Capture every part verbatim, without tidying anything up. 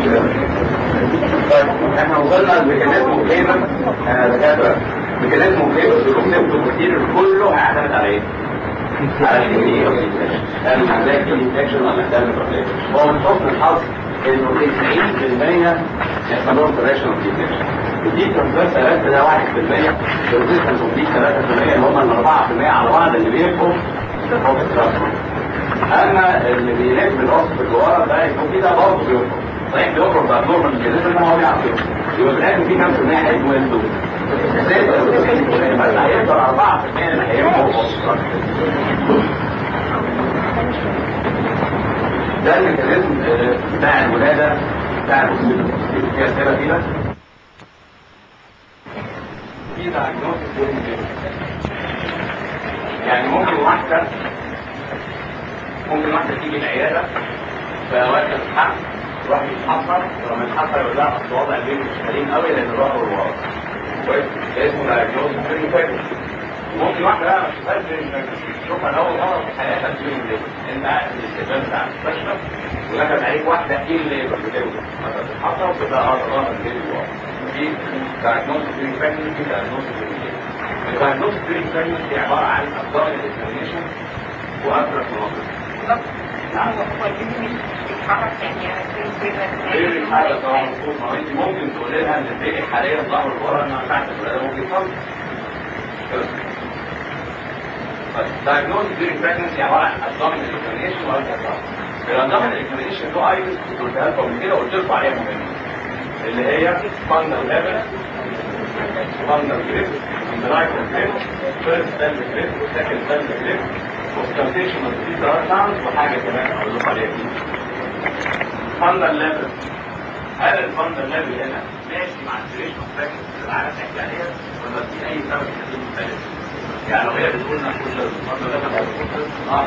طيب احنا وصلنا لميكانيزم وكيفا دكاتره. ميكانيزم وكيفا السيروتوكسين بروتين كله هيعتمد على ايه؟ على الكميه هل محتاج انفكشن ولا محتاج بروبليم. هو من حسن الحظ انه تسعين بالمية يحصل لهم بريشن انفكشن. دي تنفيذ ثلاثة ده واحد بالمية، الريزيستنس اوف دي ثلاثة بالمية اللي هم ال أربعة بالمية على بعض اللي بيبقوا اما اللي بيلف الاوكس اللي ورا ده يكون كده برضه بيخرج. صحيح بيخرج بقى نورمال ميكانيزم ده هو بيعرف يخرج. يبقى في الاخر في كام في المية هيبقوا يندوا؟ بس هيفضل أربعة بالمية اللي هيبقوا ده الميكانيزم بتاع الولاده بتاع الاكسجين. في اسئله كده في دايجنوستيك يعني ممكن واحده ممكن واحده تيجي العياده فواحده الحق يروح يتحصر، ولما يتحصر يقول لها اصل وضع البيبي مش سليم قوي لان ظهره وراه كويس. ده اسمه دايجنوستيك. ممكن واحده بقى ما تشوفهاش تشوفها اول مره في حياتك في البيت، انت قاعد في الاستقبال بتاع المستشفى ودخلت عليك واحده ايه اللي بتولد مثلا تتحصر وتبقى اه ظهر البيبي وراه. في دايجنوستيك بريجنسي دايجنوستيك الدايجنوستيك بريجنسي عباره عن ابدومينال اكزامينشن وابرك مناطق. هو هو البيبي مش بيتحرك يعني البيبي بيتحرك طبعا مظبوط. ما انت ممكن تقولي لها ان البيبي حاليا ظهره ورا انها تحت الولاده ممكن يصلي. diagnostic during pregnancy عباره عن abdominal examination والترا. الابdominal examination له ايتمز كنت قلتها لكم كده وقلت لكم عليها مهمه اللي هي fundal level fundal grip umbilical grip first pelvic grip second pelvic grip auscultation of the sounds وحاجه كمان اقول لكم عليها دي. fundal level هل الفندل level هنا ماشي مع الديوريشن اوف pregnancy اللي العالم بتحكي عليها ولا في اي سبب يخليه مختلف؟ يعني لو هي بتقول نقول الفندل level او اه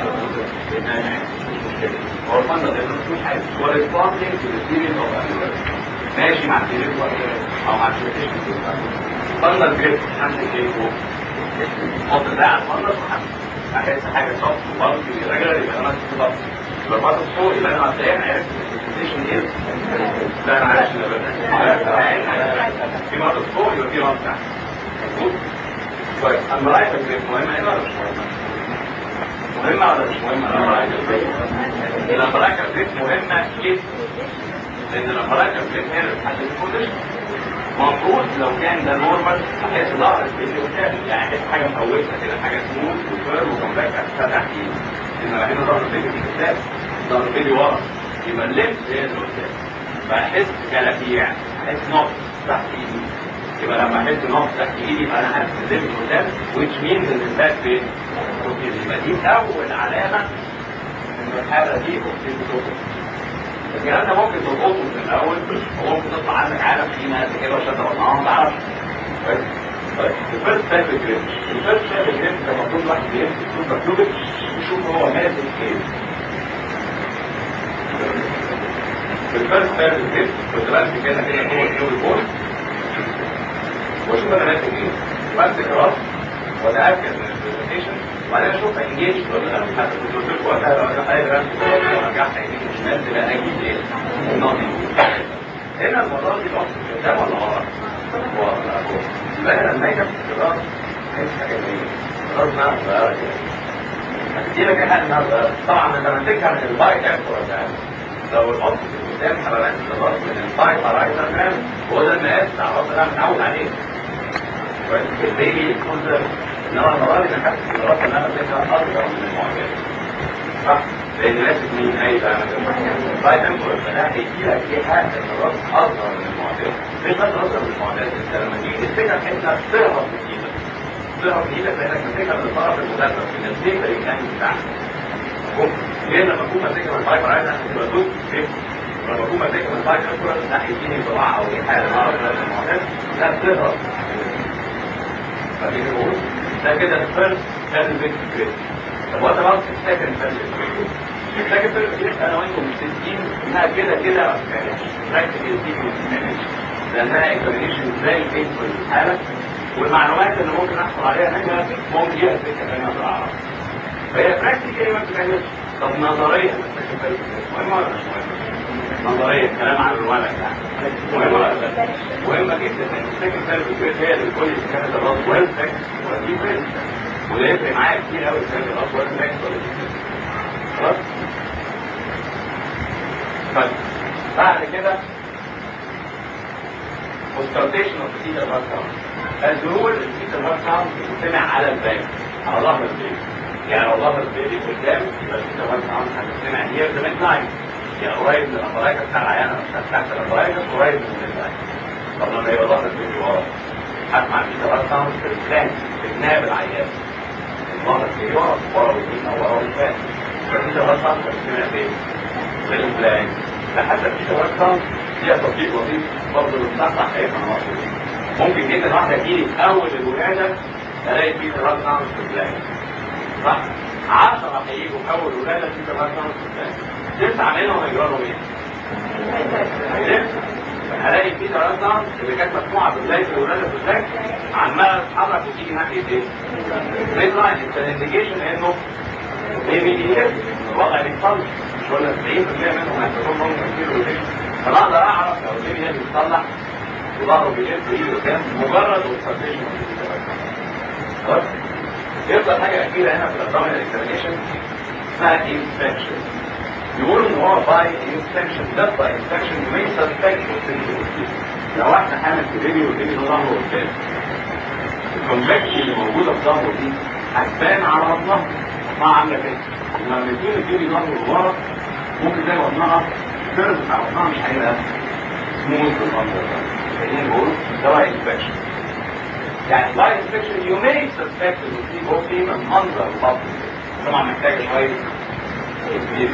هو الفندل level مش حاجه هو responding to the series of activities ماشي مع الديوريشن او مع الديوريشن. فندل جريب عندك ايه فوق؟ حط ده على الفندل وحط احس حاجه صف وبلطي ريجولار يبقى انا ماسك صف. لو حاطط فوق يبقى انا مبدئيا عرفت البوزيشن ايه؟ لا انا عارف في مرض فوق يبقى في مرض تحت. مظبوط؟ طيب المرايكه مهمه هنا ولا مش مهمه؟ مهمه ولا مش مهمه؟ المرايكه مهمه جدا لان المرايكه هي اللي بتحدد البوزيشن. المفروض لو كان ده نورمال احس ظهر الفيديو قدامي يعني احس حاجه مقوسه كده حاجه سموث وفيرم وكومباكت فتح ايدي. انما هنا ظهر الفيديو قدام ظهر الفيديو ورا يبقى الليمف هي اللي قدام فاحس كلاكيع احس نقط تحت ايدي. يبقى لما احس نقط تحت ايدي يبقى انا حاسس الليمف قدام which means ان الباك فين؟ يبقى دي اول علامه ان الحاله دي اوكسيدوتوكس. الكلام ده ممكن تلقطه من الاول وممكن تطلع عندك عالم فينا قد كده وشده بطنها ما تعرفش. طيب طيب الفيرست تايب جريب الفيرست تايب جريب ده المفروض الواحد بيمسك سوبر كلوبك يشوف هو ماسك ايه. الفيرست تايب جريب كنت بمسك كده كده جوه الكلوبك بول واشوف انا ماسك ايه. بمسك راسي واتاكد من البرزنتيشن وبعدين اشوف انجيج ولا لا. حتى كنت قلت لكم وقتها لو انا حاجه راسي ورجعت يمين وشمال تبقى اكيد ايه؟ النقطه هنا المره دي الوقت قدام ولا ورا؟ ورا. يبقى انا لما اجي امسك الراس عايز حاجه ايه؟ الراس بقى صغيره كده. هتدي لك حاجه انها صغيره. طبعا انت ماسكها من البايت اكتر ده. لو القط قدام هبقى ماسك الراس من البايت رايتر مان وهو ده المقاس بتاع الراس اللي انا متعود عليه. البيبي يكون ده انما المره دي انا حاسس ان الراس اللي انا ماسكها اصغر من المعجزه. صح؟ لان ماسك مين اي ده بايت اكتر فده هيديلك ايحاء ان الراس اصغر من المعجزه. مش بس اصغر من المعجزه انت لما تيجي تمسكها تحس انك تهرب من ايدك. تهرب من ايدك لانك ماسكها من الطرف المدرب من السيفر الجانب بتاعك. ليه لما اكون ماسكها من البايت رايت انا تبقى دوت لما اكون ماسكها من البايت اكتر ده هيديني انطباع او ايحاء ان انا اصغر من المعجزه. لا تهرب. ده كده الفيرست بيرفكت جريد. طب وات اباوت السكند بيرفكت جريد؟ السكند بيرفكت جريد انا وانتم متفقين انها كده كده ما بتتعملش براكتيكال دي ما بتتعملش لانها اكزامينشن زي بينفول الحاله والمعلومات اللي ممكن احصل عليها هنا ممكن ليها سكه ثانيه في العرب. فهي براكتيكال ما بتتعملش. طب نظريا السكند بيرفكت جريد مهمه ولا مش مهمه؟ نظريه كلام عن الورق يعني مهم ولا لا؟ مهمه جدا ان السكن سيرفيس هي اللي بتقول لي اذا كانت الراس ويل فليكس ولا دي فليكس، وده يفرق معايا كتير قوي اذا كانت الراس ويل فليكس ولا دي فليكس. خلاص؟ طيب بعد كده consultation of the fetal heart sound. As a rule the fetal heart sound بتسمع على الباك على ظهر البيبي. يعني لو ظهر البيبي قدام يبقى الفيتال هارت ساوند هتسمع هي في الميد لاين. يعني قريب من الابرايكس بتاع العيانه تحت الابرايكس قريب من الميد لاين. طب لما يبقى ظهر البيبي ورا هسمع الفيتال هارت ساوند في الفلانك في جناب العيان. ظهر البيبي ورا ورا واليمين او ورا والفلانك. فالفيتال هارت ساوند هتسمع فين؟ في الفلانك. لحتى الفيتال هارت ساوند فيها تطبيق لطيف برضه بتصحصح هيبقى مصر. ممكن جدا واحده تجيلي في اول الولاده الاقي فيتال هارت ساوند في الفلانك. صح؟ عشرة هيجوا في اول ولاده فيتال هارت ساوند في الفلانك. تسعه منهم هيجرى لهم ايه؟ هيلف. هلاقي فيتال هارت ساوند اللي كانت مسموعه في بدايه الولاده في الفلانك عماله تتحرك وتيجي ناحيه ايه؟ ميد لاين. انت الانديكيشن انه بيبي بيلف الوضع بيتصلح. مش ولا تسعين بالمية منهم هيحصلوا لهم تفكير روتيشن. فانا اقدر اعرف لو البيبي ده بيتصلح وظهره بيلف ايده قدام مجرد اوبسرفيشن. خلاص؟ يفضل حاجه اخيره هنا في الابدومينال اكزامينشن اسمها انسبكشن. يقولوا ان هو باي انسبكشن ده باي انسبكشن مي سسبكت لو واحده حامل في بيبي والبيبي ده ظهره قدام الكونفكشن اللي موجوده في ظهره دي هتبان على بطنها. بطنها عامله كده. لما يكون البيبي ظهره ورا ممكن تلاقي بطنها الكيرف بتاع بطنها مش هيبقى سموث بالمنظر ده. فاهمين بقول ده باي انسبكشن. يعني باي انسبكشن يو ماي سسبكت ان في بوتي من منظر البطن طبعا محتاجه شويه كتير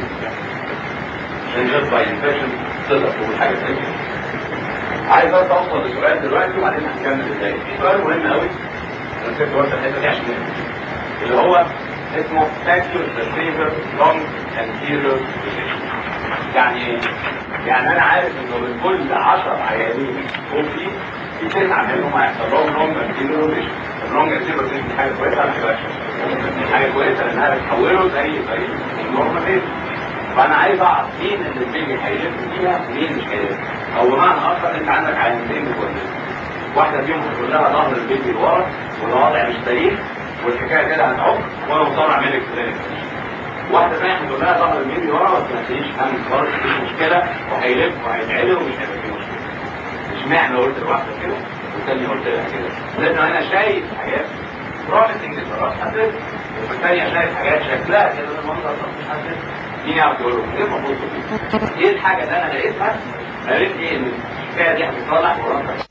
عشان جاست باي انسبكشن تقدر تقول حاجه زي كده. عايز بس اوصل لسؤال دلوقتي وبعدين هنكمل ازاي. في سؤال مهم قوي انا سبت ورقه الحته دي عشان اللي هو اسمه factors that favor long anterior position. يعني يعني انا عارف انه من كل عشرة عيانين اوفي في تسعه منهم هيحصل لهم long anterior position. اللونج anterior position دي حاجه كويسه ولا حاجه وحشه؟ حاجه كويسه لانها بتحوله زي زي النورمال فيز. فانا عايز اعرف مين اللي البيبي هيلف فيها ومين مش هيلف. او بمعنى اخر انت عندك عيانتين متوازنين. واحده فيهم هتقول لها ظهر البيبي لورا والوضع مش سليم والحكايه كده هتعق وانا مصر اعمل لك كده. واحده ثانيه هتقول لها ظهر البيبي ورا بس ما تلاقيش هم خالص مفيش مشكله وهيلف وهيتعدل ومش هيبقى فيه مشكله. اشمعنى قلت لواحده كده والثانيه قلت لها كده؟ لان انا شايف حاجات بروميسنج للراس حسيت والثانيه شايف حاجات شكلها كده بالمنظر ده مش حسيت. مين يعرف يقول له ايه المفروض ايه الحاجه اللي انا لقيتها قالت لي ان الحكايه دي هتتصلح وراسك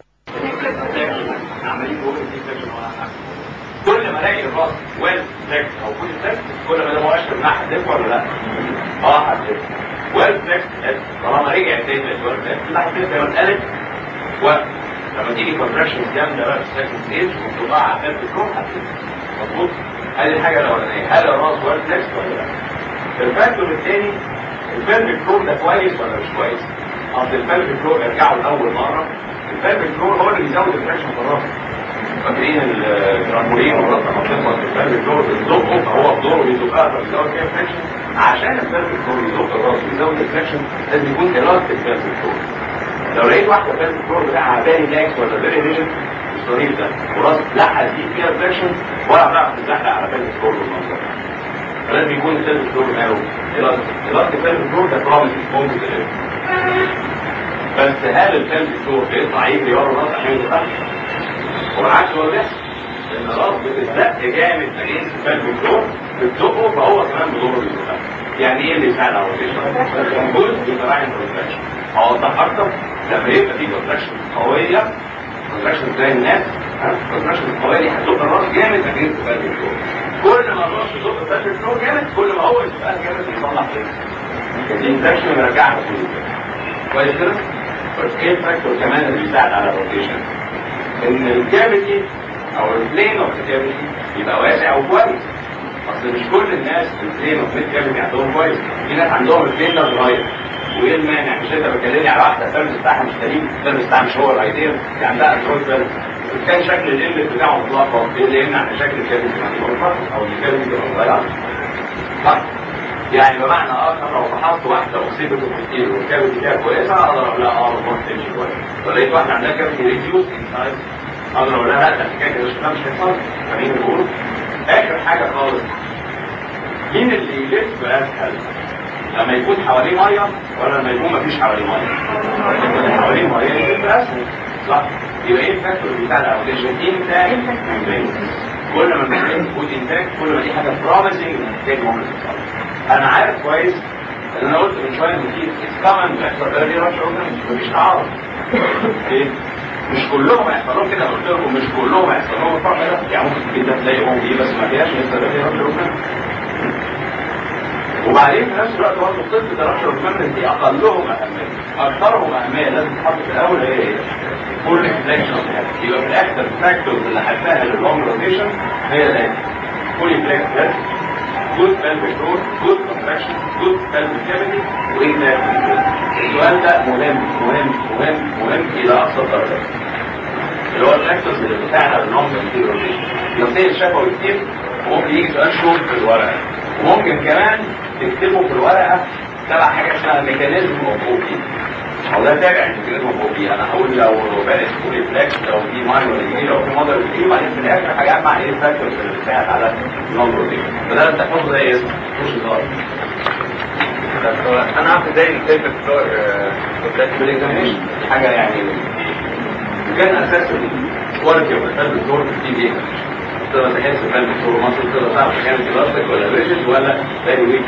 عمالين نقول دي سكشن ولا حاجه. كل ما الاقي الراس ويل فليكس او فول فليكس كل ما ده مؤشر ان هحدف ولا لا؟ اه هحدف. ويل فليكس طالما رجع تاني للويل فليكس لا هحدف زي ما اتقالت. ولما تيجي كونتراكشن جامده بقى في السكند ستيج وتطلع على الفليكس كلهم هحدف. مظبوط؟ هذه الحاجه الاولانيه. هل الراس ويل فليكس ولا لا؟ الفاكتور الثاني الفيلم فلور ده كويس ولا مش كويس؟ اصل الفيلم فلور ارجعوا لاول مره الفيلم فلور هو اللي بيزود الفراكشن في الراس. فاكرين الترامبولين والراس لما بتخبط في الفيلم فلور بتزقه فهو بدوره بيزقها فبيزود فيها الفراكشن. عشان الفيلم فلور يزق الراس ويزود الفراكشن لازم يكون اراده الفيلم فلور. لو لقيت واحده الفيلم فلور بتاعها فيري لاكس ولا فيري ريجن الصريف ده وراس لا هتزيد فيها الفراكشن ولا هتعرف تتزحلق على فيلم فلور بالمنظر ده. فلازم يكون الفيلم فلور ماله اراده الفيلم فلور ده بروميس ممكن تلاقيه. بس هل الفيلم فلور بيطلع يجري ورا الراس عشان يتفتح؟ والعكس هو بيحصل لان الراس بتتزق جامد ناحيه الفيلم فلور بتزقه فهو كمان بدوره بيتفتح. يعني ايه اللي يساعد على الروتيشن؟ جزء يتراعي كونتراكشن. اوضح اكتر لما يبقى في كونتراكشن قويه كونتراكشن زي الناس كونتراكشن القويه دي هتزق الراس جامد ناحيه الفيلم فلور. كل ما الراس يزق الفيلم فلور جامد كل ما هو يزقها جامد يطلع فين؟ الانفكشن يرجعها فين؟ كويس كده؟ بس ايه الفاكتور كمان اللي بيساعد على الروتيشن؟ ان الكافيتي او البلين اوف الكافيتي يبقى واسع وكويس. اصل مش كل الناس البلين اوف الكافيتي عندهم كويس. في ناس عندهم البلين ده صغير. وايه المانع؟ مش انت بتكلمني على واحده الفيلم بتاعها مش سليم، الفيلم بتاعها مش هو الايديال، يعني عندها اندرويد فيلم. كان شكل الانلت بتاعه متلخبط، ايه اللي يمنع ان شكل الكافيتي يبقى متلخبط او الكافيتي تبقى صغيره؟ صح؟ يعني بمعنى اخر لو فحصت واحده اصيبت بالكتير والكافيتي فيها كويسه اقدر اقول لها اه المفروض تمشي كويس. ولقيت واحده عندها كافيتي ريديوس انسايز اقدر اقول لها لا ده الحكايه كده شكلها مش هيحصل. فاهمين بقول؟ اخر حاجه خالص، مين اللي يلف اسهل؟ لما يكون حواليه ميه ولا لما يكون مفيش حواليه ميه؟ حواليه ميه يلف اسهل، صح؟ يبقى ايه الفاكتور بتاع الاوتيشن؟ انتاج كل ما المكان يكون انتاج كل ما دي حاجه بروميسنج انتاج ممكن تحصل. انا عارف كويس ان انا قلت من شويه ان في كمان بيحصل ده دي رش مفيش تعارض. ايه؟ مش كلهم هيحصل لهم كده، قلت لكم مش كلهم هيحصل لهم الفرق ده، يعني ممكن جدا تلاقي او دي بس ما فيهاش لسه ده رش. وبعدين في نفس الوقت برضه قصه الرابشر اوف دي اقلهم اهميه، اكثرهم اهميه لازم تتحط في الاول هي ايه؟ فول ريفلكشن. يبقى في الاخر الفاكتورز اللي هتسهل اللونج روتيشن هي الاتي: فول ريفلكشن، جود بلفيك رول، جود كونتراكشن، جود بلفيك كافيتي، وايه ده؟ السؤال ده مهم مهم مهم مهم الى اقصى درجه، اللي هو الفاكتورز اللي بتساعد على اللونج روتيشن. يصير شفوي كتير وممكن يجي سؤال شورت في الورقه، وممكن كمان تكتبوا في الورقه تبع حاجه اسمها ميكانيزم اوف اوبي، او ده تابع الميكانيزم اوف اوبي. انا هقول لو بقت فولي فلاكس، لو في ماينور دي، لو في مودر دي، وبعدين في الاخر هجمع ايه الفاكتورز اللي بتساعد على اللونج روتيشن. فده انت تحفظه زي اسمه مش هزار. انا عارف ازاي السيف فلور بالاكزامينشن حاجه يعني كان اساس الكواليتي اوف الفلور فلور في دي تقدر تحس بقلب الفلور مصر، تقدر تعرف كانت الاستيك ولا ريجيد ولا فيري ويك.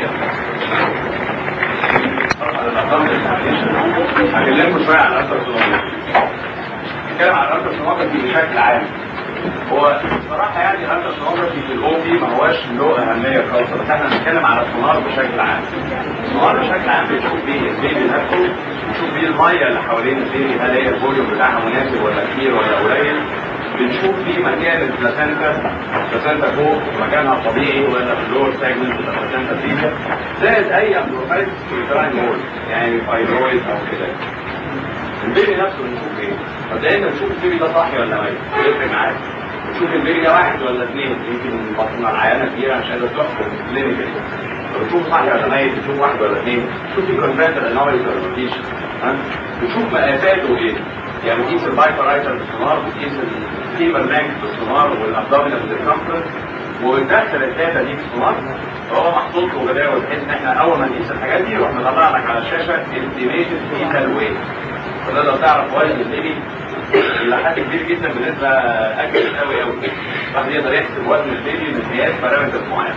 هكلمكم شويه على الالتراسونوجرافي. نتكلم على الالتراسونوجرافي بشكل عام. هو بصراحه يعني الالتراسونوجرافي في الاو بي ما هواش له اهميه خالصه، بس احنا هنتكلم على السونار بشكل عام. السونار بشكل عام بنشوف بيه البيبي نفسه، بنشوف بيه الميه اللي حوالين البيبي، هل هي الفوليوم بتاعها مناسب ولا كتير ولا قليل. بنشوف فيه مكان البلاسنتا، البلاسنتا فوق مكانها الطبيعي ولا في اللور سيجمنت بتاع البلاسنتا فيها، زائد اي امبلوفايد يوتراين مول يعني فايبرويد او كده. البيبي نفسه بنشوف ايه؟ مبدئيا بنشوف البيبي ده صاحي ولا ميت، بيفرق معاك. بنشوف البيبي ده واحد ولا اثنين، يمكن بطننا العيانه كبيره مش قادره تحكم كلينيكالي. بنشوف صاحي ولا ميت، بنشوف واحد ولا اثنين، بنشوف في كونفنتال انويز ولا مفيش. بنشوف مقاساته ايه؟ يعني بتقيس البايبرايتر بالسونار، بتقيس الفيمر لانج بالسونار والابدومينال سيركمفرنس، وبندخل الداتا دي في السونار. فهو محطوط له جداول بحيث ان احنا اول ما نقيس الحاجات دي نروح نطلع لك على الشاشه استيميشن فيتال ويت، فتقدر تعرف وزن البيبي الى حد كبير جدا بنسبه اكبر قوي قوي. الواحد يقدر يحسب وزن البيبي من قياس بارامترز معينه.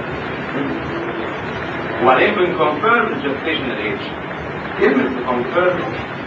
وبعدين بنكونفيرم الجستيشنال ايج. كلمه كونفيرم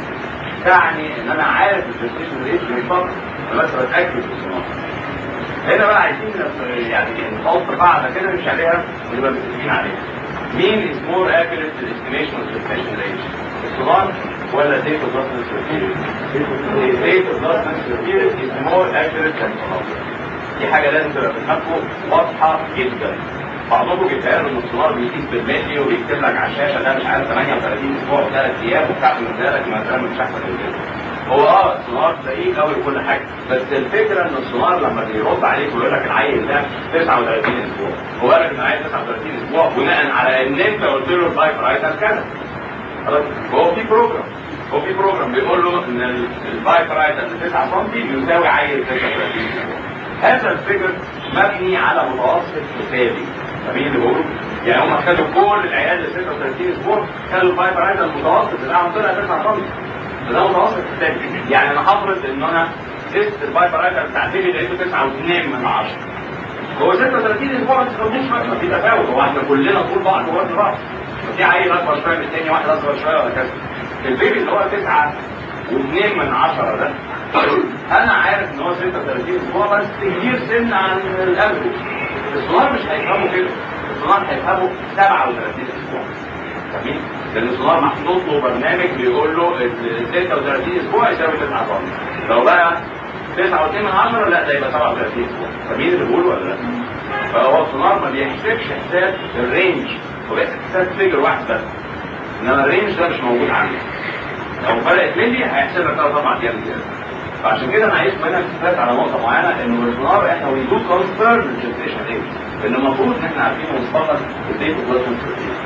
تعني ان انا عارف الجستيشنال ايج من فتره، انا بس بتاكد بالصناعه. هنا بقى عايزين يعني نحط قاعده كده نمشي عليها ونبقى متفقين عليها. مين is more accurate to the estimation of gestational age؟ الصغار ولا date of birth period؟ date of birth period is more accurate than الصغار. دي حاجه لازم تبقى في دماغكم واضحه جدا. بعضكم بيتهيأ ان الصغار بيقيس بالملي وبيكتب لك على الشاشه ده مش عارف ثمانية وثلاثين اسبوع وثلاث ايام وبتاع من ذلك، ما ده مش احسن من كده. هو اه السونار تلاقيه قوي وكل حاجه، بس الفكره ان السونار لما بيرد عليك ويقول لك العيل ده تسعة وثلاثين اسبوع، هو قال لك ان العيل تسعة وثلاثين اسبوع بناء على ان انت قلت له البايب رايتر كذا. خلاص هو في بروجرام هو في بروجرام بيقول له ان البايب رايتر تسعة سم يساوي عيل تسعة وثلاثين اسبوع. هذا الفكر مبني على متوسط مثالي. فاهمين اللي بقوله؟ يعني هم خدوا كل العيال اللي ستة وثلاثين اسبوع خدوا البايب رايتر المتوسط بتاعهم طلع تسعة سم. ده متوسط مثالي. يعني انا هفرض ان انا قست البايب رايتر بتاع البيبي لقيته تسعة واثنين من عشرة. هو ستة وثلاثين اسبوع بس مش ما في تفاوت، هو احنا كلنا طول بعض ووزن بعض. في عيل اكبر شويه من الثاني، واحد اصغر شويه وهكذا. البيبي اللي هو تسعة واثنين من عشرة ده انا عارف ان هو ستة وثلاثين اسبوع بس كبير سن عن الافريج. الصغار مش هيفهموا كده، الصغار هيفهموا سبعة وثلاثين اسبوع. فاهمين؟ لان الصغار محطوط له برنامج بيقول له ستة وثلاثين اسبوع يساوي تسعة سم. لو بقى تسعة واثنين من عشرة لا ده يبقى سبعة وثلاثين اسبوع. فاهمين اللي بيقوله ولا لا؟ فهو الصغار ما بيحسبش حساب الرينج، هو بيحسب حساب فيجر واحد بس، انما الرينج ده مش موجود عنده. لو فرقت ملي هيحسب لك ثلاث اربع ايام زياده. فعشان كده انا عايز منك تثبت على نقطه معينه انه الصغار احنا ويدو كونفيرم الجستيشن ايج، لان المفروض ان احنا عارفين مسبقا الديت اوف بيرث.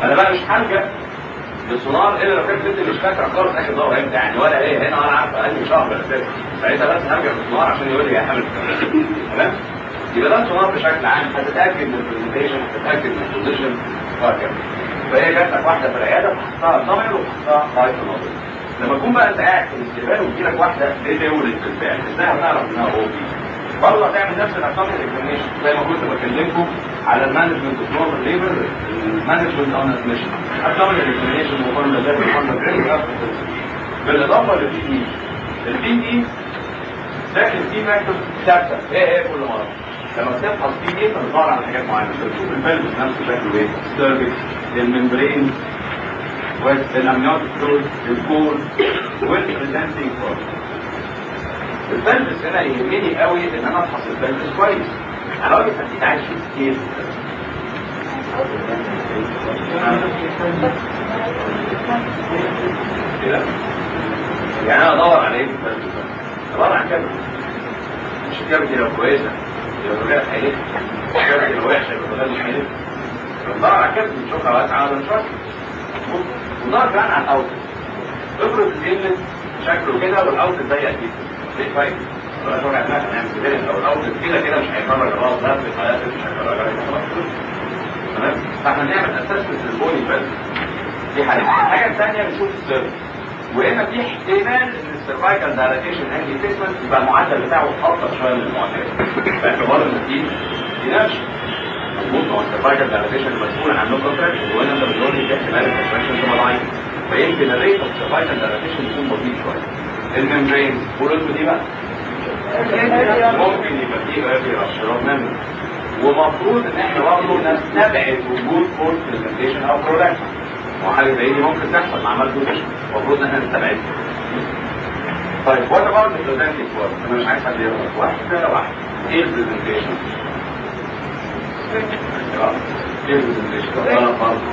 انا بقى مش هلجأ للسونار الا لو كانت الست مش فاكره خالص اخر دوره امتى يعني، ولا ايه هنا ولا عارفه انهي شهر اساسا، ساعتها بس هرجع للسونار عشان يقول لي يا حامل تمام. يبقى ده السونار بشكل عام، هتتاكد من البرزنتيشن، هتتاكد من البوزيشن وهكذا. فهي جات لك واحده في العياده فحطها صغير وحطها هاي سونار. لما تكون بقى انت قاعد في الاستقبال وتجي لك واحده بتولد بالفعل، ازاي هتعرف انها او بي؟ برضه هتعمل نفس الارقام الاكزامينشن زي ما كنت بكلمكم على المانجمنت اوف نورمال ليبر، المانجمنت اون ادميشن، ارقام الاكزامينشن وقلنا ده وقلنا جريد. بالاضافه للبي دي، البي دي داخل فيه فاكتور ثابته ايه ايه كل مره. لما بتفحص بي دي بتدور على حاجات معينه، بتشوف البلد نفسه شكله ايه، السيرفكس، الممبرين، والامنيوتيك فلويد، الكور، والبريزنتنج فورم. البلبس هنا يهمني قوي ان انا افحص البلبس كويس. انا راجل حسيت عايز اشوف كتير كده، يعني انا ادور على ايه في البلبس؟ ادور على كامل. مش الكامل لو كويسه يبقى الرجاله حقيقيه، الكامل لو وحشه يبقى الرجاله مش حقيقيه. ندور على كامل نشوفها واسعه ولا مش واسعه. وندور كمان على الاوت. افرض الانلت شكله كده والاوت ضيق جدا، ايه فايده؟ ولا شغل احنا هنعمل كده لو الاوت كده كده مش هيكرر خلاص، ده في الحالات مش هيكرر خلاص. تمام؟ فاحنا بنعمل اسسمنت للبوني بس. دي حاجه. الحاجه الثانيه بنشوف السيرفس. وهنا في احتمال ان السيرفايكال دايلاتيشن انتي تيسمنت يبقى المعدل بتاعه اكتر شويه من المعتاد. باعتبار ان دي ديناش مظبوط. هو السيرفايكال دايلاتيشن مسؤول عن نوع كونتراكشن، وهنا انت بتقول لي في احتمال الكونتراكشن تبقى ضعيفه. فيمكن الريت اوف السيرفايكال دايلاتيشن يكون بطيء شويه. الممبرين قولوا انتوا دي بقى ممكن يبقى فيه ايرلي رابشر منه، ومفروض ان احنا برضه نستبعد وجود فورس برزنتيشن او برودكشن. وحاجه زي دي ممكن تحصل مع عمل بوزيشن، المفروض ان احنا نستبعدها. طيب وانا برضه برزنتنج فورس، انا مش عايز حد يغلط، واحده واحده. ايه البرزنتيشن؟ اه ايه البرزنتيشن؟ غلط برضه.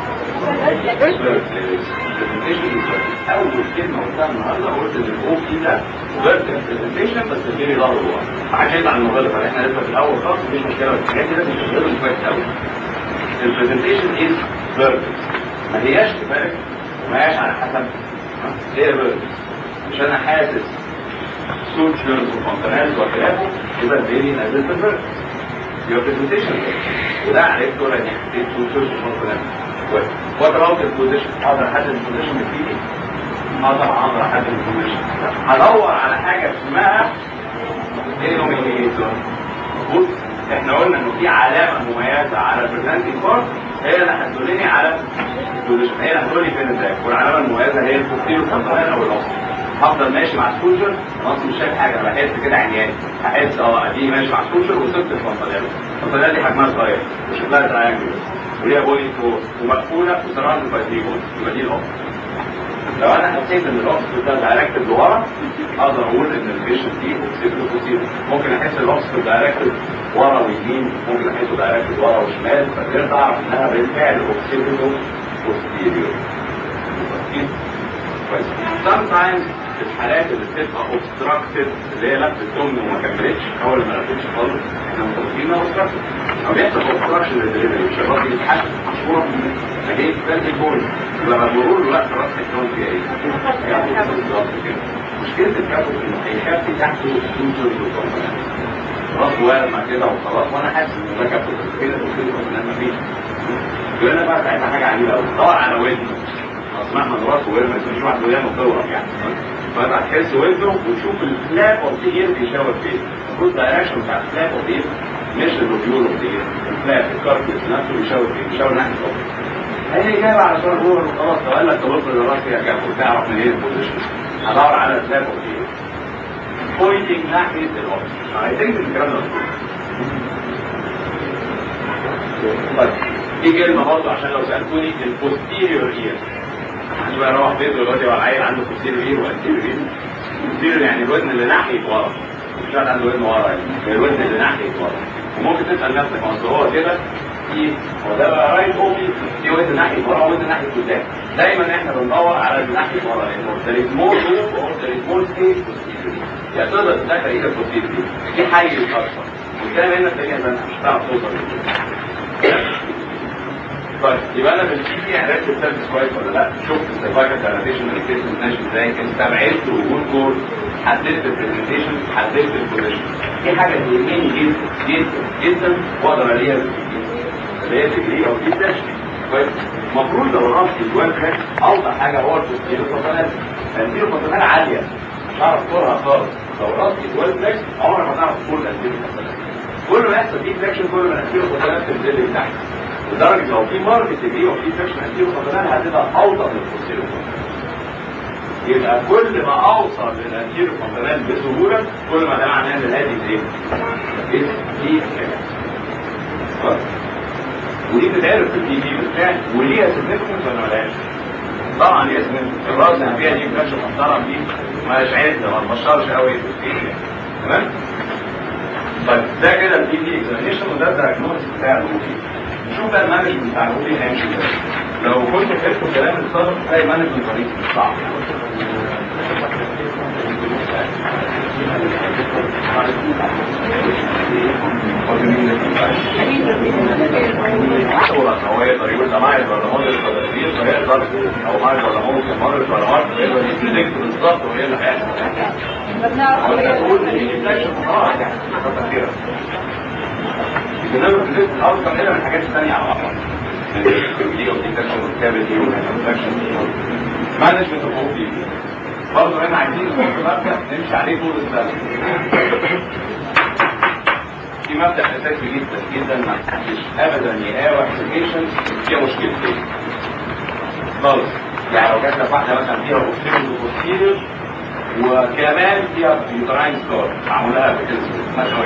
اول كلمه قلتها النهارده قلت ان الاو بي ده فيرتيكال برزنتيشن بس غير ظهر ورا. عشان عن المغلقه احنا لسه في الاول خالص مفيش مشكله، بس الحاجات دي لازم تشتغلوا كويس قوي. البرزنتيشن از فيرتيكال، ما هياش كفايه وما هياش على حسب ايه فيرتيكال. مش انا حاسس سوتشرز وكونتنات وخلافه يبقى البيبي نازل في الفيرتيكال، يبقى برزنتيشن. وده عرفته ولا اني حسيت سوتشرز وكونتنات. وات اباوت البوزيشن؟ اقدر احدد البوزيشن بايدي؟ اه طبعا اقدر احدد البوزيشن. هدور على حاجه اسمها دينومينيتور. مظبوط؟ احنا قلنا انه في علامه مميزه على البرزنتنج بارت هي اللي هتدلني على البوزيشن، هي اللي هتقولي فين الباك، والعلامه المميزه هي البوستيريور كونتنال او الاوسط. هفضل ماشي مع السوتشر، انا مش شايف حاجه، انا بحس كده عينياني، هحس اه اديني ماشي مع السوتشر وسبت الكونتنال. الكونتنال دي حجمها صغير وشكلها تراينجل وليها بولي فوق ومقفوله وسراوند باي تيبل، يبقى دي الاوبس. لو انا حسيت ان الاوبس ده دايركتد لورا اقدر اقول ان البيشنت دي اوبسيبل بوستيريور. ممكن احس الاوبس دايركتد ورا ويمين، ممكن احسه دايركتد ورا وشمال، فقدرت اعرف انها بالفعل اوبسيبل بوستيريور. كويس. sometimes في الحالات اللي بتبقى obstructed اللي هي لفت التمن وما كملتش اول ما لفتش خالص احنا متفقين انها obstructed. لو بيحصل obstruction للدليفري والشباب بيتحسن مشهوره نتيجه فلت البول، لما بقول له لا خلاص هيكون فيها ايه؟ يعني بالظبط كده. مشكله الكابوس انه هيخفي تحته السوتشرز والكونتنات. خلاص وارمه كده وخلاص وانا حاسس ان ده كابوس كده وكده مفيش. يقول لنا بقى ساعتها حاجه عجيبه قوي، دور على ودنه. مهما دراسه ورمت مش واحد وياما بتورم يعني. فانت هتحس ودنه وتشوف الفلاب اوف ذا اير بيشاور فين. المفروض الدايركشن بتاع الفلاب اوف ذا اير مش الروبيول اوف ذا اير، الفلاب الكارتلج نفسه بيشاور فين؟ بيشاور ناحيه الاوبر. هي اجابه على سؤال جوه وخلاص. لو قال لك تبص للراس فيها كام وتعرف منين البوزيشن، هدور على الفلاب اوف ذا اير بوينتنج ناحيه الاوبر. اي ثينك الكلام ده طيب في كلمه برضه عشان لو سالتوني البوستيريور اير. عشان بقى اروح بيته دلوقتي ولا عيل عنده بوستيريور اير وانتيريور اير. بوستيريور يعني الودن اللي ناحيه ورا، مش واحد عنده ودن ورا يعني الودن اللي ناحيه ورا. وممكن تسال نفسك اصل هو كده في هو ده بقى رايت اوبي في ودن ناحيه ورا وودن ناحيه قدام. دايما احنا بندور على اللي ناحيه ورا لانه ده ريزمور ده ريزمور سبيس بوستيريور. يعني تقدر تدخل ايدك بوستيريور في حيز اكبر. والكلام هنا تلاقيها مش هتعرف توصل طيب يبقى انا بالبي دي عرفت السيرفيس كويس ولا لا؟ شفت السيرفايكال دايلاتيشن والكيسز ماشي ازاي؟ استبعدت وجود كور، حددت البرزنتيشن، حددت البوزيشن. دي حاجه تهمني جدا جدا جدا واقدر عليها بالبي اللي هي ديجري او ديفليكشن. كويس؟ المفروض لو رحت الجوال تراك اوضح حاجه هو البوستيريو فوتونال. البوستيريو فوتونال عاليه مش هعرف طولها خالص. لو رحت الجوال تراك عمرك ما هتعرف طول البوستيريو فوتونال. كل ما يحصل فيه فليكشن كل ما البوستيريو فوتونال تنزل لتحت. لدرجه لو في ماركت ديجري او في فليكشن البوستيريو فوتونال هتبقى اوضح من البوستيريو فوتونال. يبقى كل ما اوصل للانتيريو فوتونال بسهوله كل ما ده معناه ان هذه ايه؟ دي ودي بتتعرف في البي دي بالفعل وليها سيجنفكنس ولا مالهاش؟ طبعا ليها سيجنفكنس. الراس اللي فيها دي فلاش محترم دي مالهاش عد ما تبشرش قوي في الفيديو. تمام؟ طيب ده كده البي دي اكزامينشن وده الدايجنوستس بتاع الروبي. نشوف بقى المانجمنت بتاع الروبي هيمشي ازاي. لو كنت فهمتوا كلام الصدر هتلاقي المانجمنت طريق مش صعب. هو يقدر يقول ده معي ولا موديل فدرسين فيقدر او معي ولا ممكن موديل ولا موديل يقدر يبريدكت بالظبط وهي اللي هيحصل. تقول الانفكشن خلاص يعني فتره كبيره. الجنرال بريدكت الاول كان من الحاجات الثانيه على بعضها. دي اوبتيكشن والكابيتي والانفكشن مانجمنت اوف او بي برضه هنا عايزين مبدا نمشي عليه طول السنه. في مبدا اساسي جدا جدا ما حدش ابدا يقاوح سيتويشنز فيها مشكلتين خالص. يعني لو جات لك واحده مثلا فيها اوبستيريو وبوستيريو وكمان فيها يوتراين سكار معمولها بكلسة مثلا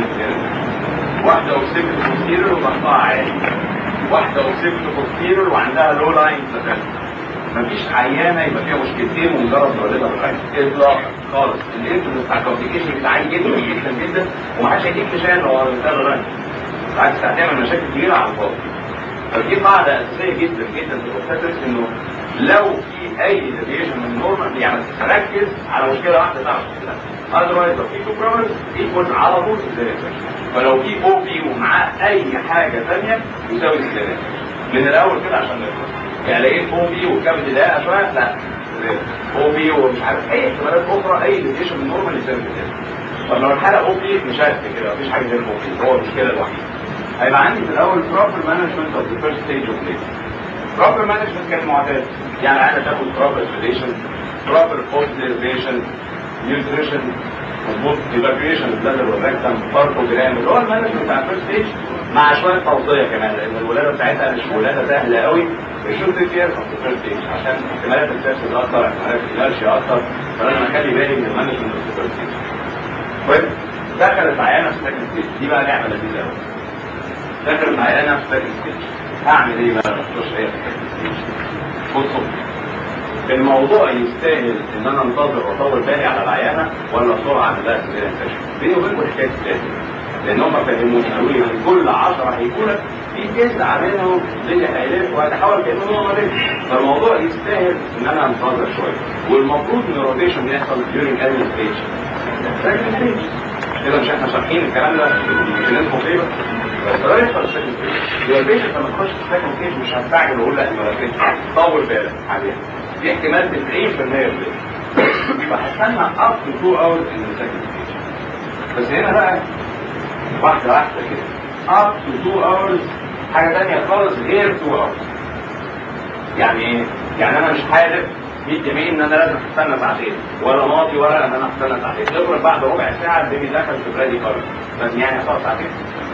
واحده اوبستيريو وبوستيريو وضغطها عالي، واحده اوبستيريو وبوستيريو وعندها لو لاين بلاتال. مفيش عيانه يبقى فيها مشكلتين ومجرد تولدها بالعين اطلاقا خالص. الانسولين بتاع الكومبليكيشن بتاع عالي جدا جدا جدا ومحدش هيديك نشان لو عملتها بالعين. بالعكس هتعمل مشاكل كبيره على الفاضي. فدي قاعده اساسيه جدا جدا في الاوبستريكس انه لو في اي ديفيشن من النورمال يعني تركز على مشكله واحده تعرف تحلها. اذروايز لو في تو بروبلمز يكون على طول سيزيريان. فلو في او بي ومعاه اي حاجه ثانيه يساوي سيزيريان من الاول كده عشان نخلص. يعني لقيت او بي والكبد ده شويه لا او بي ومش عارف اي احتمالات اخرى اي ديفيشن من النورمال يساوي سيزيريان. طب لو الحاله او بي مش قد كده مفيش حاجه غير او بي هو المشكله الوحيده. هيبقى عندي في الاول proper management of the first stage of labor. proper management كان معتاد يعني عايزه تاخد proper sedation, proper hospitalization, nutrition, مظبوط evacuation البلادر والريكتم باركوجرام اللي هو المانجمنت بتاع الفيرست ستيج مع شويه توصيه كمان لان الولاده بتاعتها مش ولاده سهله قوي. الشورت كير في الفيرست ستيج عشان احتمالات السيرفس اكتر احتمالات الانرشيا اكتر فلازم اخلي بالي من المانجمنت في الفيرست ستيج. طيب دخلت عيانه في السكند ستيج دي بقى لعبه لذيذه قوي. دخلت عيانه في السكند ستيج هعمل ايه بقى؟ مش هي بصوا الموضوع يستاهل ان انا انتظر واطول بالي على العيانه ولا بسرعه اعمل لها سيزيريان سيكشن؟ بيني وبينكم حكايه تاني لان هم فهموني قالوا لي من كل عشرة هيكونوا في تسعه منهم اللي هيلف وهتحاول كانهم نورمالين. فالموضوع يستاهل ان انا انتظر شويه والمفروض ان الروتيشن يحصل during any stage. second stage كده مش احنا شارحين الكلام ده في ناس مصيبه بس ده يحصل في second stage. يبقى البيشنت لما تخش في second stage مش هستعجل واقول لا يبقى طول بالك عليها. في احتمال تسعين في المية بليل فهستنى up to two hours in the second stage. بس هنا بقى واحدة واحدة كده up to two hours حاجة تانية خالص غير two hours. يعني ايه؟ يعني انا مش حالف مية يمين ان انا لازم استنى ساعتين ولا ماضي ولا ان انا استنى ساعتين. افرض بعد ربع ساعة البيبي دخل في برادي كارد لازم يعني هتقعد ساعتين؟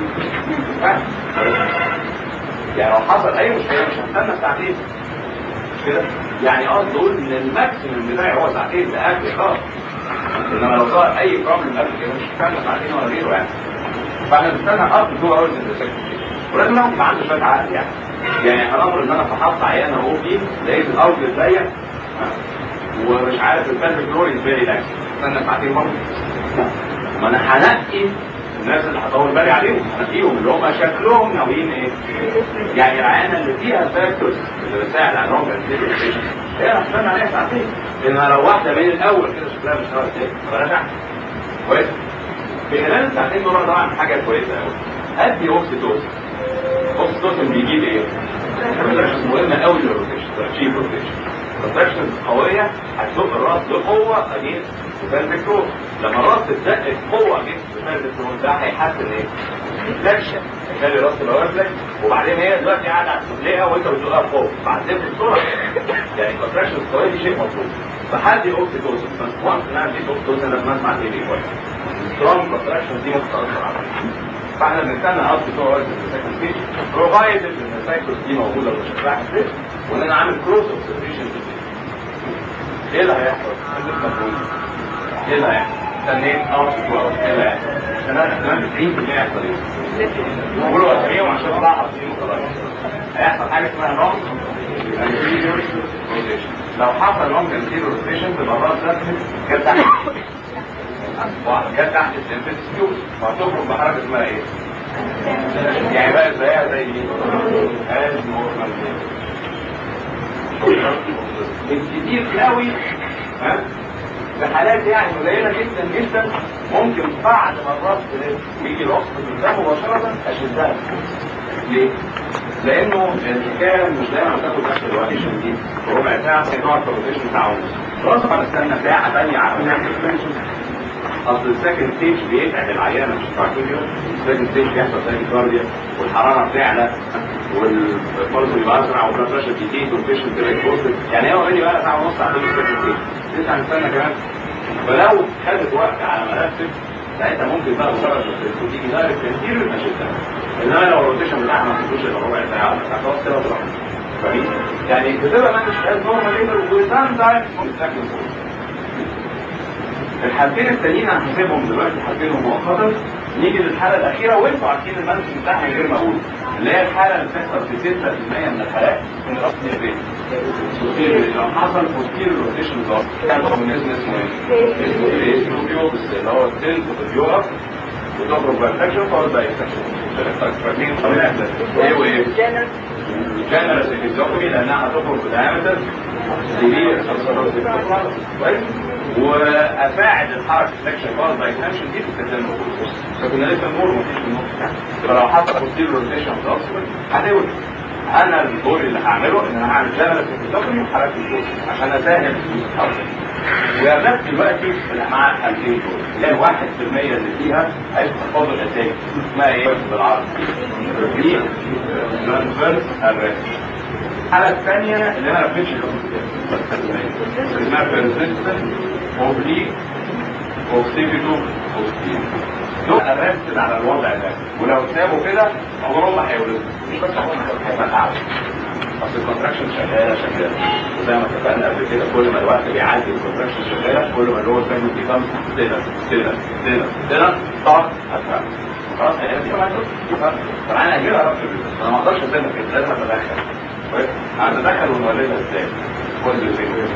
يعني لو حصل اي مشكلة مش هستنى ساعتين كده. يعني قصد اقول ان الماكسيمم بتاعي هو ساعتين ده اخر خالص. انما لو صار اي بروبلم قبل كده مش هستنى ساعتين ولا غيره يعني. فاحنا بنستنى اب تو اورز ان ذا سكند ولازم الواحد يبقى عنده شويه عقل يعني. يعني هنفرض ان انا فحصت عيانه اهو فيه لقيت الاوتلت ضيق ومش عارف البلد فلور يزبالي لاكس استنى ساعتين برضه. ما انا هنقي الناس اللي هطول بالي عليهم هنقيهم اللي هم شكلهم ناويين ايه؟ يعني العيانه اللي فيها فاكتورز اللي بتساعد على الرونج انتيبيشن هي هستنى عليها ساعتين. انما لو واحده من الاول كده شكلها مش هتعرف تاني فبلاش احسن. كويس؟ في خلال الساعتين دول اقدر اعمل حاجه كويسه قوي. ادي اوكسيتوسن. اوكسيتوسن بيجيب ايه؟ كونتراكشنز مهمه قوي للروتيشن ترتيب روتيشن. كونتراكشنز قويه هتزق الراس بقوه اجين بفالفيك رول. لما الراس تتزق بقوه اجين بفالفيك رول ده هيحسن ايه؟ فليكشن، هيخلي الراس تبقى واقفه. وبعدين هي دلوقتي قاعده على سفليها وانت بتزقها فوق بعدين بسرعه. يعني كونتراكشنز قويه دي شيء مطلوب. فحد اوكسيتوسن وانس نعمل اوكسيتوسن لازم نسمع تي في كويس. سترونج كونتراكشنز دي ممكن تاثر على فاحنا بنستنى اب تو اور سكند ستيج بروفايدد ان السايكلز دي موجوده وشكلها حساس وان انا عامل كروس اوبزرفيشن. ايه اللي هيحصل؟ انت مفهوم ايه اللي هيحصل؟ استنيت اب تو اور ايه اللي هيحصل؟ انا احتمال تسعين بالمية هيحصل ايه؟ بقولوا أربعين عشان اطلع عشرين وخلاص. هيحصل حاجه اسمها لونج انتيريور روتيشن. لو حصل لونج انتيريور روتيشن تبقى الراس لازم جت تحت جت تحت السيمبل وهتخرج بحركه اسمها ايه؟ يعني بقى زيها زي دي از نورمال. كتير قوي ها في حالات يعني قليله جدا جدا ممكن بعد ما الراس ويجي الوقت قدام مباشره اشدها. ليه؟ لانه الحكايه مش دايما بتاخد نفس الروتيشن دي ربع ساعه في نوع الروتيشن ساعه ونص. خلاص هنستنى ساعه ثانيه عشان اصل السكند ستيج بيتعب العيانه مش عارفين كده. السكند ستيج بيحصل تاكيكارديا والحراره بتعلى والبلس يبقى اسرع والبلد بريشر بيزيد والبيشنت تبقى اكسبوستد. يعني هي اوريدي بقى ساعه ونص عشان السكند ستيج لسه هنستنى كمان. فلو خدت وقت على ما نفسك ساعتها ممكن بقى مجرد ما تيجي دايركت كتير يبقى شدها. انما لو الروتيشن بتاعها ما تدوش الا ربع ساعه ولا ساعه خلاص كده تروح. فاهمين؟ يعني بتبقى ماشي از نورمال ليبر وسام تايم ممكن تاكل الحالتين التانيين هنحسبهم دلوقتي حاسبينهم مؤقتا. نيجي للحاله الاخيره وانتوا عارفين المانجمنت بتاعها من غير ما اقول اللي هي الحاله اللي بتحصل في ستة بالمية من الحالات ان راس البيت لو حصل بوستير روتيشن ظهر كان من اسمه ايه؟ اسمه بيوبس اللي هو السيلز بيقف وتخرج بالفكشن فهو ده يكتشف. فاكرين ايه وايه؟ جنرال اكزوكومي لانها هتخرج بدايمتر كبير كويس واساعد الحركه سكشن باور دايمنشن دي في استخدام الكورس. فكنا لسه نقول مفيش في النص. فلو حصل بوستيريور روتيشن اصلا هتولد انا الدور اللي هعمله ان انا هعمل جنرال اكزوكومي وحركه الكورس عشان اسهل الحركه. ويا دلوقتي مع الحالتين دول اللي هي واحد في المية اللي فيها هيستفادوا النتائج اسمها ايه بالعربي؟ دي ترانسفيرس ارست. الحالة الثانية اللي انا ما ركبتش اسمها بيرسيستنت اوبليك اوكسيبيتو اوكسيبيتو. دول ارست على الوضع ده ولو سابوا كده عمرهم ما هيولدوا. مش بس عمرهم هيبقى تعب اصل الكونتراكشن شغاله شغاله وزي ما اتفقنا قبل كده كل ما الوقت بيعدي الكونتراكشن شغاله كل ما اللور سيجمنت بيكمل كده كده كده كده طاق اسرع. خلاص هي كمان فانا اجيبها رفض انا ما اقدرش اسيبها كده لازم اتدخل. كويس هتدخل ونولدها ازاي؟ كل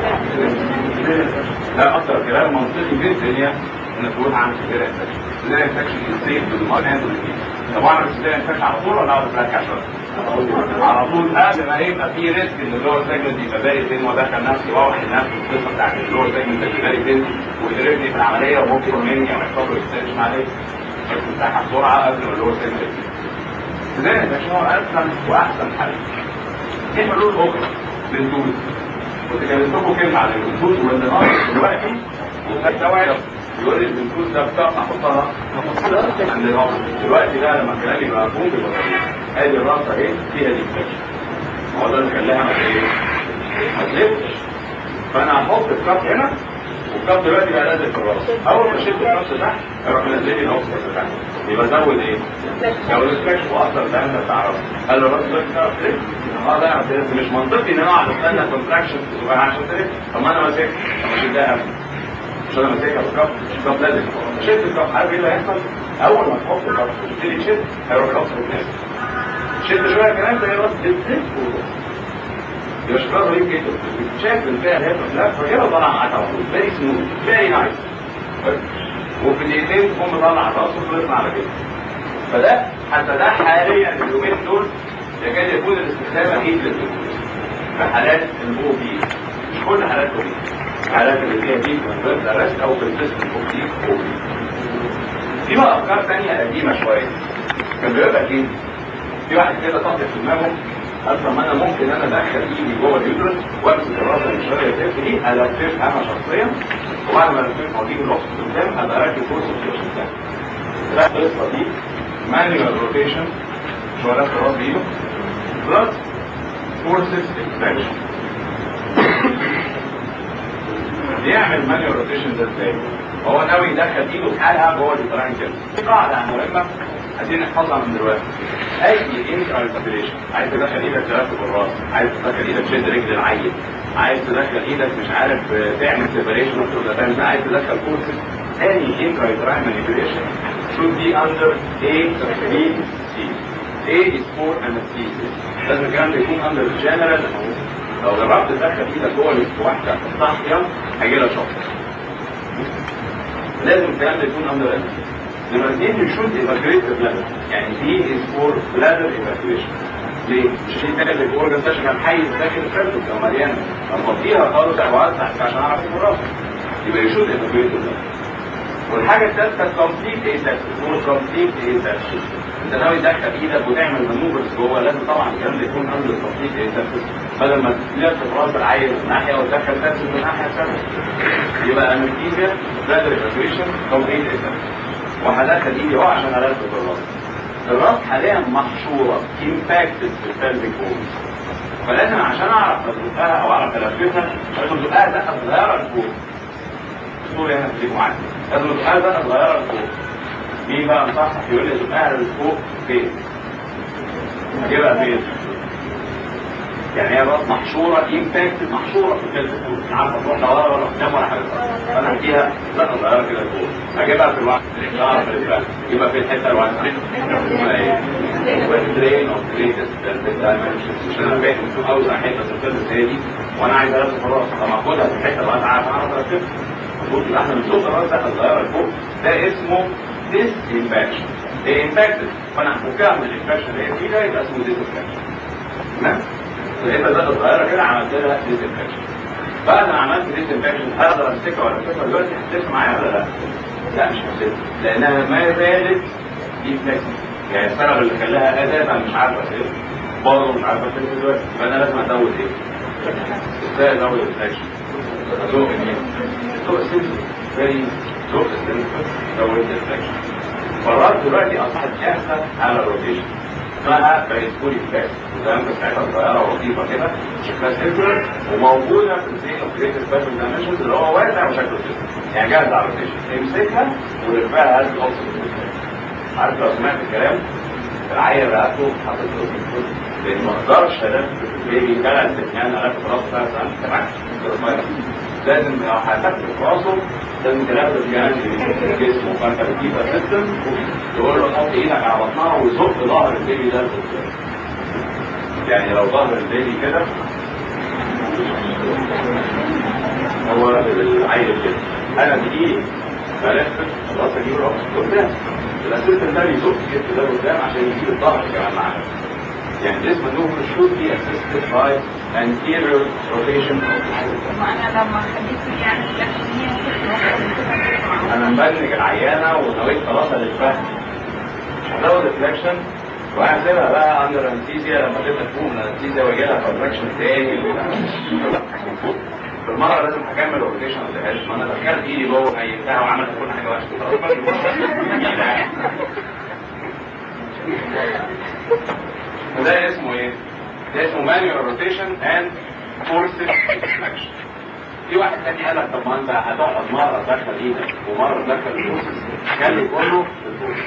لا اكتر كلام منطقي جدا ان تقول عن سيزيريان انفكشن. سيزيريان انفكشن ازاي بالمرض هاند طب اعمل سيزيريان انفكشن على طول ولا اقعد اتركع شويه؟ على طول قبل ما يبقى في ريسك ان اللور سيجمنت يبقى باقي تاني وادخل نفسي واوحي نفسي القصه بتاعت اللور سيجمنت اللي باقي تاني ويدركني في العمليه وممكن مني او يحصل له اكستنشن عليه بس بتاعها بسرعه قبل ما اللور سيجمنت يجي. سيزيريان انفكشن هو اسلم واحسن حل. في حلول اخرى للدوز كنت كلمت لكم كلمه عن الدوز وان ناقص دلوقتي وتستوعب يقول لي البنتوز ده بتاع احطها عند الراس. دلوقتي بقى لما كلامي بقى مفهوم بالبساطه ادي الراس اهي فيها دي فكره هو ده اللي خلاها ما ايه؟ ما تلفش. فانا هحط الكف هنا والكف دلوقتي بقى لازق في الراس. اول ما شلت الكف تحت هيروح منزل لي النص تحت يبقى زود ايه؟ لو الاستراكشن واصلا الدايمتر بتاع الراس هل الراس ده بتعرف تلف؟ اه ده يعرف تلف. مش منطقي ان انا اقعد استنى كونتراكشن تبقى عشان تلف. طب ما انا ماسكها طب ما اشدها مش انا ماسكها بالكف مش كف لازم شد الكف. عارف ايه اللي هيحصل؟ اول ما تحط الكف وتبتدي تشد هيروح الراس بتنزل. شد شويه كمان تلاقي الراس بتلف يبقى شكلها ظريف جدا. شايف الفئه اللي هي بتلف فكده طالعه معاك على طول فيري سموث فيري نايس. وفي دقيقتين تقوم مطلع الراس وتطلع على كده. فده حتى ده حاليا اليومين دول يكاد يكون الاستخدام الاكيد للدكتور في حالات الاو بي. مش كل حالات الاو بي. حالات اللي فيها دي كونفيرت ارست او كونسيستنت او بي او بي. في بقى افكار ثانيه قديمه شويه كان بيقول لك ايه؟ في واحد كده طاقه في دماغه اصلا ما انا ممكن انا ادخل ايدي جوه اليوترس وامسك الراسه اللي شويه تلف دي الففها انا شخصيا، وبعد ما الففها واجيب الاوكس قدام ابقى راكب فورس الفلوس بتاعي. القصه دي مانيوال روتيشن شغلات الراس بايده بلس فورسز اكستراكشن. بيعمل مانيوال روتيشن ده ازاي؟ هو ناوي يدخل ايده في حالها جوه اليوتراين كده. دي قاعده مهمه عايزين نحفظها من دلوقتي. اي انترالفيليشن عايز تدخل ايدك تركب الراس، عايز تدخل ايدك تشد رجل العيل، عايز تدخل ايدك مش عارف تعمل سيبريشن اوف ذا، عايز تدخل فورسز، any intrauterine manipulation should be under A B C. A is for anesthesia. لازم الكلام ده يكون under general. لو جربت تدخل ايدك جوه واحده صاحيه هيجي لها شوك. لازم الكلام ده يكون under anesthesia. لما الاثنين should evacuate the bladder. يعني B is for bladder evacuation. ليه؟ مش في حاجه زي الاورجن ده عشان حيز داخل الفرد لو مليانه افضيها خالص او اوسع عشان اعرف الراس. يبقى يشوط evacuate the bladder. والحاجه الثالثه كومبليت ايسكشن. كومبليت ايسكشن انت ناوي تدخل ايدك وتعمل مانوفرز جوه، لازم طبعا الكلام ده يكون قبل كومبليت ايسكشن، بدل ما تلف راس العيل من ناحيه وتدخل نفسك من الناحيه الثانيه. يبقى انستيزيا بلادر ايفاكيويشن كومبليت ايسكشن. وهدخل ايدي اهو عشان الف الراس. الراس حاليا محشوره امباكتد في البلفيك بونز، فلازم عشان اعرف ازقها او اعرف الففها لازم ازقها زقه صغيره لفوق. الصوره هنا خليكم معايا. لازم ازقها زقه صغيره لفوق. مين بقى مصحصح يقول لي ازقها لفوق فين؟ هجيبها فين؟ يعني هي الراس محشوره امباكتد محشوره في البلفيك بونز، مش عارفه تروح لا ورا ولا قدام ولا حاجه. فانا هديها زقه صغيره كده لفوق. هجيبها في الوقت مش هعرف الفها. يبقى في الحته الواسعه. والدرين اوف جريتست دايمنشنز عشان انا فاهم اوسع حته في الفيلم زي دي وانا عايز الف الراس، طب اخدها في الحته الواسعه عشان اعرف اركبها. المفروض يبقى احنا بنشوف الراس ده الصغيره لفوق، ده اسمه ديس امباكشن. هي امباكتد فانا هفكها من الامباكشن اللي هي فيه ده يبقى اسمه ديس امباكشن. تمام؟ فيبقى ده صغيره كده عملت لها ديس امباكشن. بعد ما عملت ديس امباكشن هقدر امسكها ولا امسكها دلوقتي هتلف معايا ولا لا؟ لا مش هتلف لانها ما زالت امباكتد. يعني السبب اللي خلاها اساسا مش عارفه ايه برضه مش عارفه ايه دلوقتي، يبقى انا لازم ازود ايه؟ ازاي ازود الاكشن؟ ازود مين؟ ازود السنسور زي ازود السنسور ازود الاكشن. فالراس دلوقتي اصبحت جاهزه على الروتيشن اسمها بقت فولي فلاكس، الكلام بتاعتها صغيره ولطيفه كده شكلها سيركلر وموجوده في الزين اوف كريتيف باترن دايمنشنز اللي هو واسع وشكله كده، يعني جاهزه على الروتيشن. امسكها ولفها هذا الاوبشن. عارف لو سمعت الكلام العيل رقبته حاطط له لان ما اقدرش الف بيبي ثلاث سنين الف راسه ثلاث سنين، لازم لو هتلف راسه لازم تلف جهاز جسمه، فانت بتجيب اسيستنت تقول له حط ايدك على بطنها وزق ظهر البيبي ده لقدام. يعني لو ظهر البيبي كده هو العيل كده انا بايدي بلف الراس اجيب راسه قدام، الاسيستنت ده بيزق الجسم ده قدام عشان يجيب الظهر كمان معاه. يعني this maneuver should be assisted by anterior rotation of the shoulder. وانا لما خليته يعني الاكشن انا مبنج العيانه ونويت خلاص الفها مش هزود الفلكشن وهسيبها بقى اندر انستيزيا لما تبقى تقوم من الانستيزيا واجي لها كونتراكشن تاني. بالمره لازم هكمل الروتيشن ما تبقاش ما انا دخلت ايدي جوه نيمتها وعملت كل حاجه وحشه. وده اسمه ايه؟ ده اسمه مانيوال روتيشن اند فورسز اكستراكشن. في واحد تاني قال لك طب ما انت هتقعد مره تدخل ايدك ومره تدخل الفورسز، خلي كله بالفورسز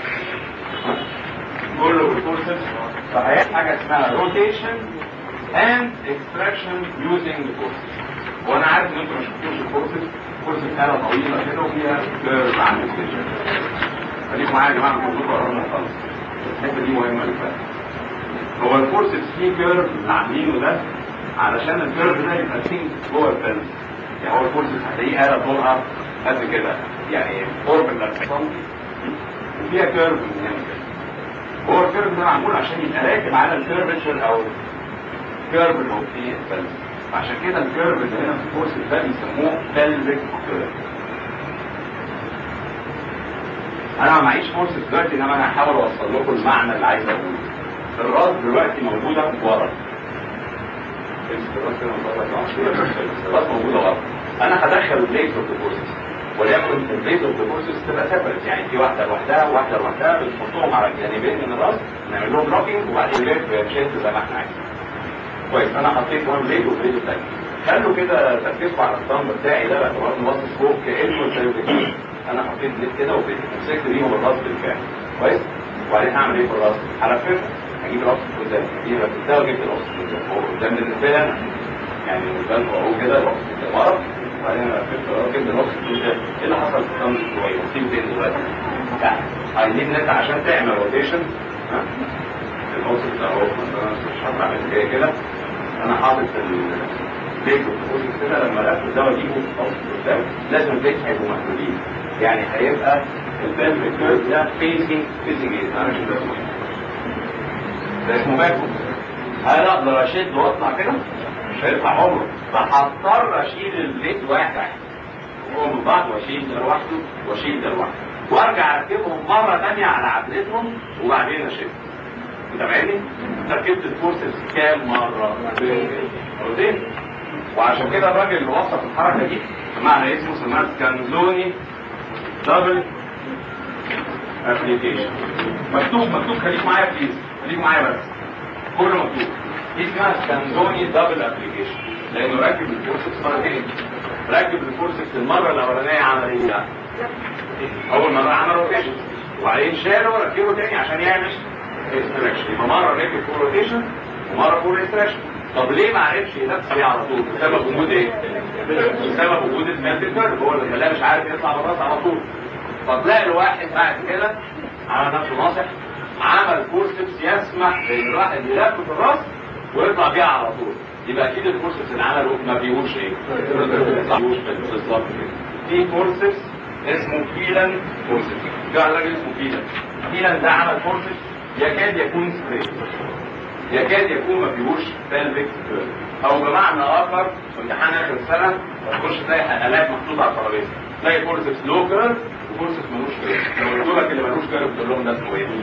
كله بالفورسز. فهي حاجه اسمها روتيشن اند اكستراكشن يوزنج الفورسز. وانا عارف ان انتوا ما شفتوش الفورسز، الفورسز آلة طويله كده وفيها كيرف عامل كده. خليكم معايا يا جماعه كلكم قررنا نخلص. الحته دي مهمه للفهم. هو الفورسز فيه كيرف اللي عاملينه ده علشان الكيرف ده يبقى سينك جوه الفيلم. يعني هو الفورسز هتلاقيه آلة طولها قد كده يعني قرب ال أربعين سنتي وفيها كيرف من هنا كده. هو الكيرف ده معمول عشان يبقى راكب على الكيرفتشر او الكيرف اللي هو فيه الفيلم. عشان كده الكيرف اللي هنا في الفورسز ده بيسموه pelvic كيرف. انا ما معيش فورسز دلوقتي انما انا هحاول اوصل لكم المعنى اللي عايز اقوله. الراس دلوقتي موجوده ورا الراس كده مطلع الراس موجوده ورا. انا هدخل البليد اوف ديبوزيت وليكن البليد اوف ديبوزيت تبقى سيبريت، يعني في واحده لوحدها وواحده لوحدها بنحطهم على الجانبين من الراس نعمل لهم لوكينج وبعدين نلف شيفت زي ما احنا عايزين. كويس. انا حطيت وان بليد وبليد الثاني. خلوا كده تركزوا على الصمب بتاعي ده باعتبار انه باصص فوق كانه سيرفيس. انا حطيت بليد كده وبليد مسكت بيهم الراس بالفعل. كويس. وبعدين هعمل ايه في الراس؟ هلففها. هجيب راس قدام، هجيب راس قدام وجبت الراس قدام. هو قدام بالنسبه لي انا يعني بالنسبه لكم اهو كده الراس قدام ورا، وبعدين انا لففت الراس جبت الراس قدام. ايه اللي حصل في الصمب شويه؟ وسيبه فين دلوقتي؟ يعني عايزين انت عشان تعمل روتيشن ها الراس ده اهو مثلا مش هطلع من كده كده. انا حاطط البيت والفوز كده لما لف ده واجيبه قدام لازم البيت هيبقوا مقلوبين، يعني هيبقى البلفيك كيرف ده فيزنج فيزنج ايه؟ انا مش ده اسمه ده اسمه باكو. هل اقدر اشد واطلع كده؟ مش هيطلع عمره، فهضطر اشيل البليد واحد واحد وهو من بعض واشيل ده لوحده واشيل ده لوحده وارجع اركبهم مره ثانيه على عدلتهم وبعدين اشد. متابعيني؟ ركبت الفورسز كام مره؟ مرتين. وعشان كده الراجل اللي وصف الحركه دي سمعنا اسمه سماها سكانزوني دبل ابليكيشن. مكتوب مكتوب خليك معايا بليز، خليك معايا بس كله مكتوب. دي اسمها سكانزوني دبل ابليكيشن لانه ركب الفورسز مرتين. ركب الفورسز المره الاولانيه عمل ايه بقى؟ اول مره عمل روتيشن وبعدين شاله وركبه تاني عشان يعمل استراكشن. يبقى مره ركب فول روتيشن ومره فول استراكشن. طب ليه ما عرفش ينفذ عليه على طول؟ بسبب وجود ايه؟ بسبب وجود البلفيك كيرف هو اللي خلاه مش عارف يطلع بالراس على طول. فتلاقي الواحد بعد كده عمل نفسه ناصح، عمل فورسبس يسمح لان الواحد يلف في الراس ويطلع بيها على طول. يبقى اكيد الفورسبس اللي عمله ما بيقولش ايه؟ ما بيقولش بالظبط كده. في فورسبس اسمه فيلان فورسبس. في راجل اسمه فيلان. فيلان ده عمل فورسبس يكاد يكون ستريت، يكاد يكون ما فيهوش بلفيك كيرف، او بمعنى اخر في امتحان اخر السنه تخش تلاقي حلقات محطوطه على الترابيزه تلاقي فورسبس لو كيرف وفورسبس ملوش كيرف. لو قلت لك اللي ملوش كيرف تقول لهم ده اسمه ايه؟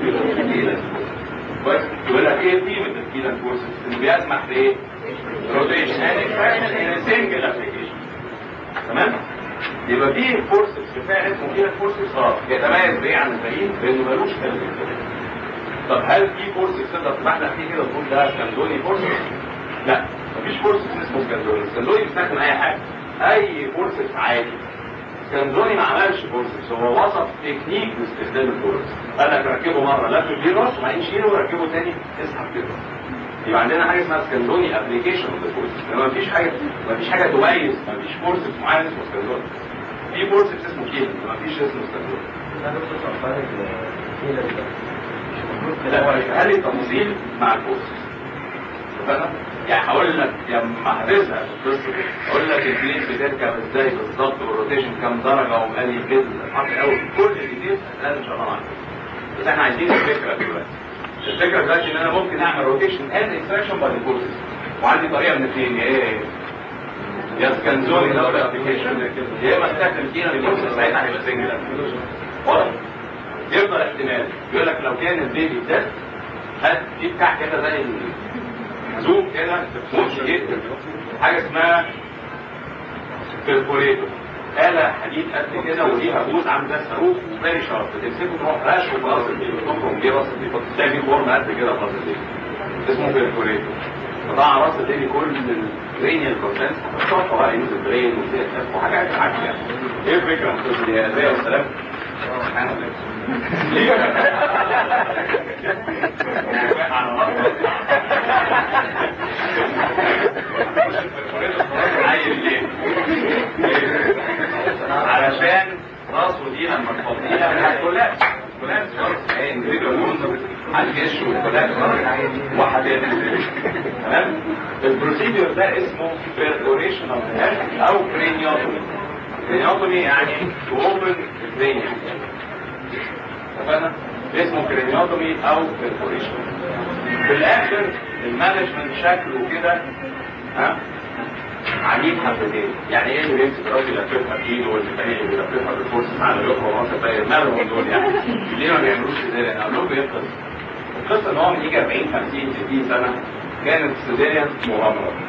كويس. يقول لك ايه قيمه الكيلان فورسبس؟ انه بيسمح بايه؟ روتيشن ان سنجل ابلكيشن. تمام؟ يبقى في فورسبس بفعل اسمه كيلان فورسبس اه يتميز بايه عن الباقيين؟ بانه ملوش كيرف. طب هل في فورسز تقدر تبحلق فيه كده وتقول ده سكاندوني فورسز؟ لا، مفيش فورسز اسمه سكاندوني. سكاندوني بيستخدم اي حاجه، اي فورسز عادي. سكاندوني ما عملش فورسز، هو وصف تكنيك لاستخدام الفورسز. قال لك ركبه مره لف بيه الراس وبعدين شيله وركبه تاني اسحب كده. يبقى عندنا حاجه اسمها سكاندوني ابلكيشن اوف ذا فورسز، انما مفيش حاجه مفيش حاجه تميز، مفيش فورسز معين اسمه سكاندوني. في فورسز اسمه كيلان، مفيش اسمه سكاندوني. لا، هل التفاصيل مع الفورسز؟ اتفقنا؟ يعني هقول لك لما هتزهق في القصه دي هقول لك البليد بتركب ازاي بالظبط والروتيشن كام درجه ومالي البليد حاطط قوي كل الديتيلز هتلاقي ان شاء الله معاك. بس احنا عايزين الفكره دلوقتي. الفكره دلوقتي ان انا ممكن اعمل روتيشن اند اكستراكشن باي الفورسز وعندي طريقه من اثنين، يا ايه؟ يا سكانزوني دبل ابلكيشن يا اما استخدم كينا الفورسز ساعتها هيبقى سنجل ابلكيشن. واضح؟ يفضل احتمال يقول لك لو كان البيبي ده هات دي بتاع كده زي الزوم كده مش جدا حاجه اسمها بيرفوريتور، آلة حديد قد كده وليها بوز عامل زي الصاروخ وفيري شارب، بتمسكه تروح راشقه في راس البيبي تخرج بيه راس البيبي تلاقي فيه خرم قد كده في راس البيبي اسمه بيرفوريتور. قطع راس البيبي كل الكرينيال كونتنت بتحطه بقى ينزل برين وسي اس اف وحاجات عاديه يعني. ايه الفكره من القصه دي؟ ازاي والسلام؟ سبحان الله. ليه؟ على مصر عايز ليه؟ علشان راسه دي لما تفضيها كلها كلها خلاص هي انفيديو هتجش والكلها وهتنزل. تمام؟ البروسيدور ده اسمه بيرفوريشن اوف هيد او كرينيوتومي. كرينيوتومي يعني اوبن كرينيوم. اتفقنا؟ اسمه كرينيوتومي او بيرفوريشن. في الاخر المانجمنت شكله كده ها عجيب حبتين. يعني ايه اللي بيمسك راجل يلففها بايده والثاني اللي بيلففها بالفورسز على اليوم وراسه باين مالهم دول يعني؟ ليه ما بيعملوش سيزيريان؟ اقول لكم ايه القصه؟ القصه ان هو من يجي أربعين خمسين ستين سنه كانت السيزيريان مغامره.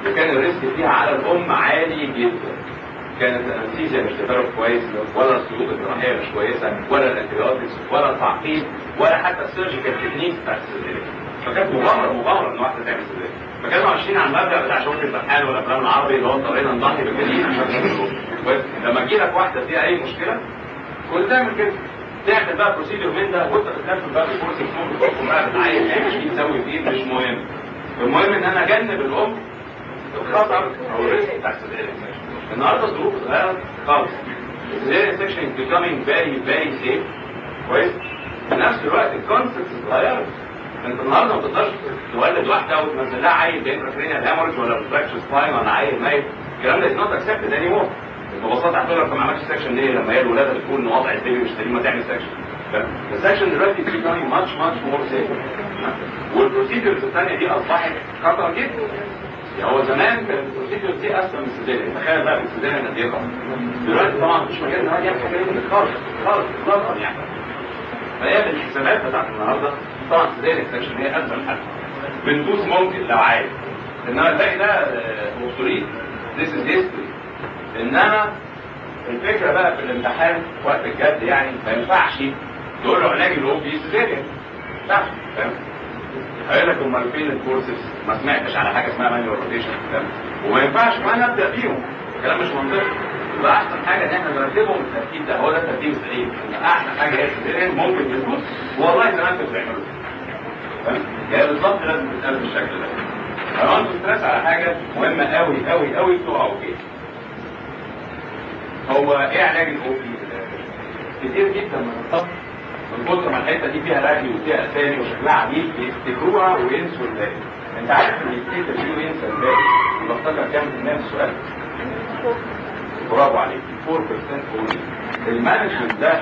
وكان الريسك فيها على الام عالي جدا. كانت الانستيزيا مش ديفلوب كويس، ولا الخيوط الجراحيه مش كويسه، ولا الانتيبيوتكس، ولا التعقيد، ولا حتى السيرجيكال تكنيك بتاعت السيزيريان. فكانت مغامره مغامره ان واحده تعمل سيزيريان. فكانوا عايشين على المبدا بتاع شغل الفرحان والافلام العربي اللي هو اضطرينا نضحي بالجديد عشان نعمل كويس. لما تجي لك واحده فيها اي مشكله كنت تعمل كده، تعمل بقى بروسيدور من ده وانت بتنفذ بقى الكورس ممكن تحكم بقى بتعين تعمل فيه تسوي فيه مش مهم. المهم ان انا اجنب الام الخطر او الريسك بتاع السيزيريان سكشن. النهارده الظروف اتغيرت خالص. السيزيريان سكشن is becoming very very safe كويس. في نفس الوقت الكونسبتس اتغيرت. انت النهارده ما تقدرش تولد واحده وتنزل لها عيل بانتراكرينيال هامورج ولا فراكشر سباين ولا عيل ميت. الكلام ده از نوت اكسبتد اني مور. ببساطه هتقول لك ما عملتش سكشن ليه لما هي الولاده بتقول ان وضع البيبي مش سليم ما تعمل سكشن. السكشن دلوقتي is becoming much much more safe. والبروسيدرز الثانيه دي اصبحت خطر جدا. يعني هو زمان كانت البروسيدرز دي اسهل من السيزيريان، تخيل بقى السيزيريان قد ايه خطر. دلوقتي طبعا مفيش مجال ان هو يعمل حاجه دي خالص خالص اطلاقا يعني. فهي بالحسابات بتاعت النهارده طبعا السيزيريان سكشن هي اسهل حاجه. بندوس ممكن لو عايز، انما الباقي ده مصريين ذيس از هيستوري. انما الفكره بقى في الامتحان وقت الجد يعني ما ينفعش تقول له علاج اللي هو فيه سيزيريان. ما ينفعش فاهم؟ هيقول لك امال فين الكورسز؟ ما سمعتش على حاجه اسمها مانيوال روتيشن وما ينفعش كمان ابدا فيهم. الكلام مش منطقي. يبقى احسن حاجه ان احنا نرتبهم الترتيب ده، هو ده الترتيب السليم. احسن حاجه هي السيزيريان ممكن تدوس والله زمان كنتوا بتعملوا فاهم؟ يعني بالظبط لازم تتقال بالشكل ده. انا انتوا ستريس على حاجه مهمه قوي قوي قوي تقعوا فيها. هو ايه علاج الاو بي؟ كتير جدا من الطب من كتر ما الحته دي فيها رغي وفيها اسامي وشكلها عجيب بيفتكروها وينسوا الباقي. انت عارف ان يفتكر فيه وينسى الباقي يبقى افتكر كام في المية من السؤال؟ برافو عليك أربعة بالمية اونلي. المانجمنت ده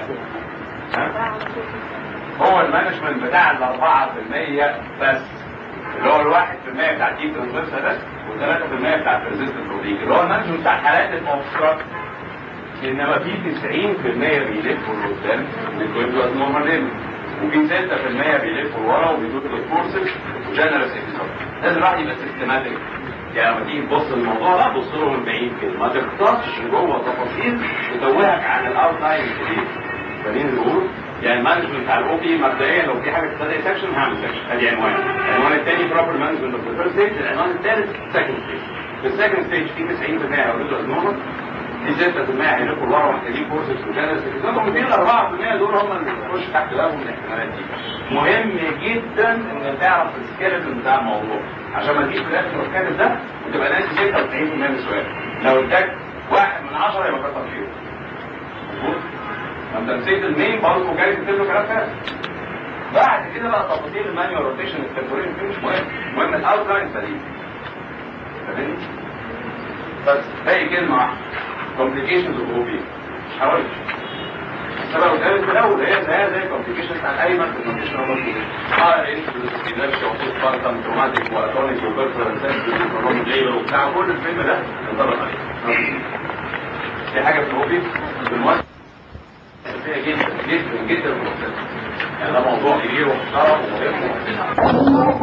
هو المانجمنت بتاع ال أربعة بالمية بس، اللي هو ال واحد بالمية بتاع الديب ترانسفيرسال بس وال ثلاثة بالمية بتاع الريزيستنت بروتين، اللي هو المانجمنت بتاع الحالات الاوبستراكت. انما في تسعين بالمية بيلفوا لقدام وبيدوا ابنورمال ليفل، وفي ستة بالمية بيلفوا لورا وبيدوا الكورسز وجنرال اكسسوار. لازم الواحد يبقى سيستماتيك. يعني لما تيجي تبص للموضوع ده بص له من بعيد كده، ما تختصش جوه تفاصيل تتوهك عن الاوتلاين الكبير. فاهمين اللي بقوله؟ يعني المانجمنت بتاع الاو بي مبدئيا لو في حاجه تبتدي سكشن هعمل سكشن، ادي عنوان. العنوان الثاني بروبر مانجمنت اوف ذا فيرست ستيج، العنوان الثالث سكند ستيج. في السكند ستيج في تسعين بالمية هيولدوا ابنورمال، في ستة بالمية هيلفوا لورا محتاجين كورسز وجنرال اكسسوار، وفي ال أربعة بالمية دول هم اللي بيخشوا تحت بابهم الاحتمالات دي. مهم جدا ان تعرف السكيلتون بتاع الموضوع عشان ما تجيش في الاخر والكاتب ده وتبقى ناسي ستة وتسعين بالمية من السؤال. لو اداك واحد من عشرة يبقى كتر خيره. مظبوط؟ انت نسيت المين برضه جاي تكتب له كلام فارغ. بعد كده بقى تفاصيل المانيوال روتيشن التمبورين دي مش مهم، المهم الاوتلاين سليم. فاهمني؟ بس باقي كلمه واحده complications of O B مش حوالي سبب قدام في الاول هي زي زي complications بتاعت اي ماده complication of O B. اه انسولين انرشيا وصوت بارتم تروماتيك واتونيك وبيرفورال سنسوري وبرون ليبر وبتاع كل الفيلم ده انطبق عليه. في حاجه في الأو بي بالمؤسسه فيها جدا جدا جدا في المؤسسه. يعني ده موضوع كبير ومحترم ومهم.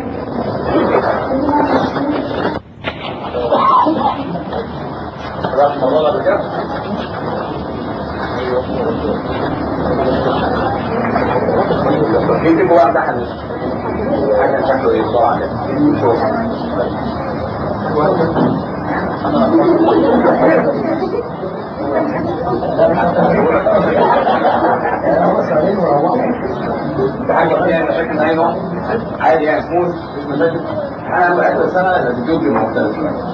راح الموضوع ده بجد؟ مين تبقى واحد حاجة حاجة شكله ايه بسرعة كده؟ شوف حاجة فيها مشاكل اي نوع؟ عادي يعني سموث مش مشاكل؟ انا بقى سنة الفيديو بيبقى مختلف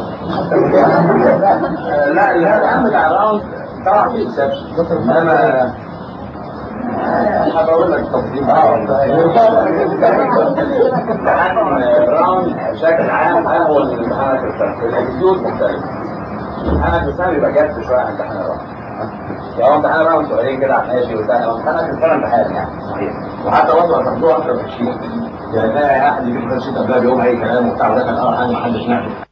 لا الهم بتاع الراوند طبعا في اكسبشن انا هبقول لك تفصيل بقى. امتحان الراوند بشكل عام هو الامتحانات السنة الاكسيوز مختلف. امتحانات السنة بيبقى جد شوية عن امتحان الراوند. يعني امتحان الراوند سؤالين كده عن ماشي وسهل، امتحانات السنة امتحان يعني وحتى برضه هتاخدوها اكتر من الشيء. يعني تلاقي احد يجيب فرشة قبلها بيوم اي كلام وبتاع ودخل اه حاجة محدش نعمل